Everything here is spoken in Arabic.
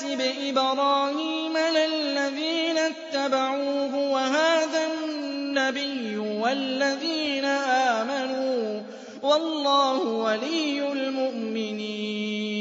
حَاسِبِ إِبْرَاهِيمَ لَلَّذِينَ اتَّبَعُوهُ وَهَٰذَا النَّبِيُّ وَالَّذِينَ آمَنُوا ۗ وَاللَّهُ وَلِيُّ الْمُؤْمِنِينَ